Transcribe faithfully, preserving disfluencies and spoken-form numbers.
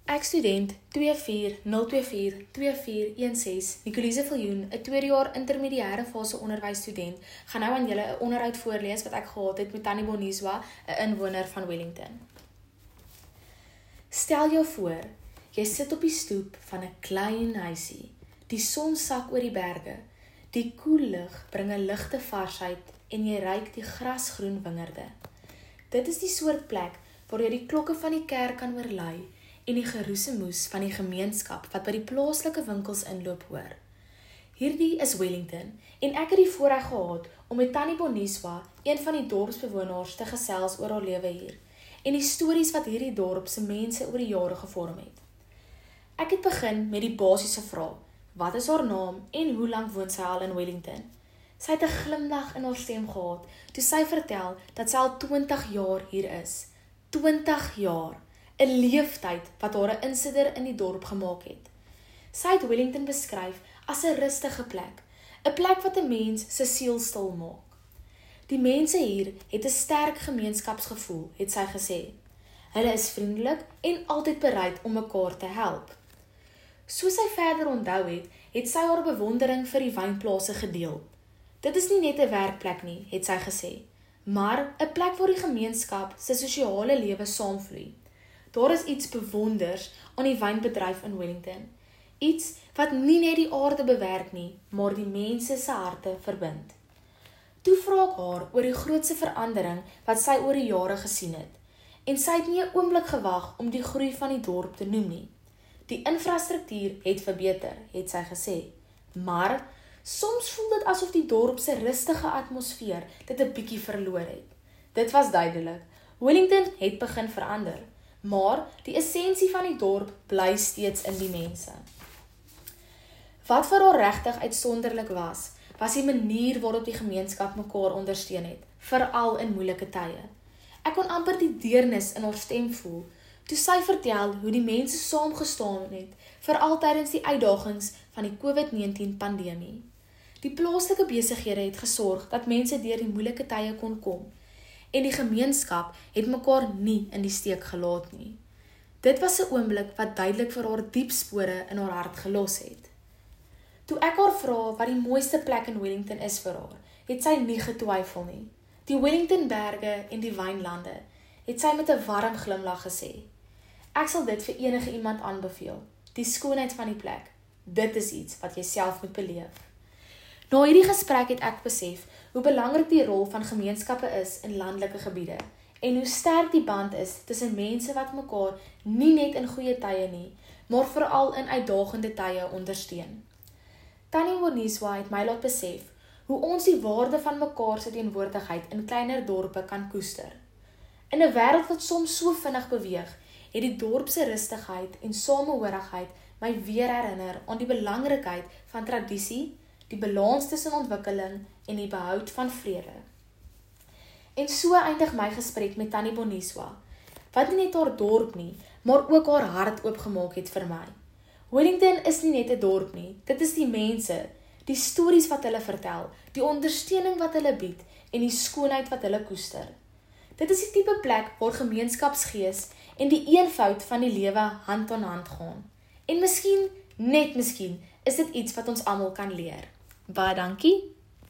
Ek student twee vier nul twee vier twee vier een ses, Nicolise Viljoen, 'n tweede jaar intermediêre fase onderwysstudent, gaan nou aan julle 'n onderhoud voorlees wat ek gehad het met Tannie Boniswa, 'n inwoner van Wellington. Stel jou voor, jy sit op die stoep van 'n klein huisie. Die son sak oor die berge. Die koel lug bring 'n ligte varsheid en jy ruik die grasgroen wingerde. Dit is die soort plek waar jy die klokke van die kerk kan oorlei en die geroesemoes van die gemeenskap wat by die plaaslike winkels inloop hoor. Hierdie is Wellington en ek het die voorreg gehad om met Tannie Boniswa, een van die dorpsbewoners, te gesels oor haar lewe hier en die stories wat hierdie dorp se mense oor die jare gevorm het. Ek het begin met die basiese vraag: wat is haar naam en hoe lank woon sy al in Wellington? Sy het 'n glimlag in haar stem gehad toe sy vertel dat sy al twintig jaar hier is. twintig jaar, 'n leeftyd wat haar 'n insider in die dorp gemaak het. Sy het Wellington beskryf as 'n rustige plek, 'n plek wat 'n mens se siel stil maak. Die mense hier het 'n sterk gemeenskapsgevoel, het sy gesê. Hulle is vriendelik en altyd bereid om mekaar te help. Soos sy verder onthou het, het sy haar bewondering vir die wynplase gedeel. Dit is nie net 'n werkplek nie, het sy gesê, maar 'n plek waar die gemeenskap se sosiale lewe saamvloei. Daar is iets bewonders aan die wynbedryf in Wellington. Iets wat nie net die aarde bewerk nie, maar die mense se harte verbind. Toe vra ek haar oor die grootste verandering wat sy oor die jare gesien het. En sy het nie 'n oomblik gewag om die groei van die dorp te noem nie. Die infrastruktuur het verbeter, het sy gesê. Maar soms voel dit asof die dorp se rustige atmosfeer dit 'n bietjie verloor het. Dit was duidelik. Wellington het begin verander, maar die essensie van die dorp bly steeds in die mense. Wat vir haar regtig uitsonderlik was, was die manier waarop die gemeenskap mekaar ondersteun het, veral in moeilike tye. Ek kon amper die deernis in haar stem voel, toe sy vertel hoe die mense saamgestaan het, veral tydens die uitdagings van die COVID negentien pandemie. Die plaaslike besighede het gesorg dat mense deur die moeilike tye kon kom, en die gemeenskap het mekaar nie in die steek gelaat nie. Dit was 'n oomblik wat duidelik vir haar diep spore in haar hart gelos het. Toe ek haar vra wat die mooiste plek in Wellington is vir haar, het sy nie getwyfel nie. Die Wellington berge en die wynlande, het sy met 'n warm glimlag gesê. Ek sal dit vir enige iemand aanbeveel. Die skoonheid van die plek, dit is iets wat jy self moet beleef. Na hierdie gesprek het ek besef hoe belangrik die rol van gemeenskappe is in landelike gebiede en hoe sterk die band is tussen mense wat mekaar nie net in goeie tye nie, maar veral in uitdagende tye ondersteun. Tannie Boniswa het my laat besef hoe ons die waarde van mekaar se teenwoordigheid in kleiner dorpe kan koester. In 'n wêreld wat soms so vinnig beweeg, het die dorp se rustigheid en samehorigheid my weer herinner aan die belangrikheid van tradisie, die balans tussen ontwikkeling en die behoud van vrede. En so eindig my gesprek met Tannie Boniswa, wat nie net haar dorp nie, maar ook haar hart oopgemaak het vir my. Wellington is nie net 'n dorp nie, dit is die mense, die stories wat hulle vertel, die ondersteuning wat hulle bied en die skoonheid wat hulle koester. Dit is die tipe plek waar gemeenskapsgees en die eenvoud van die lewe hand aan hand gaan. En miskien, net miskien, is dit iets wat ons almal kan leer. Baie dankie.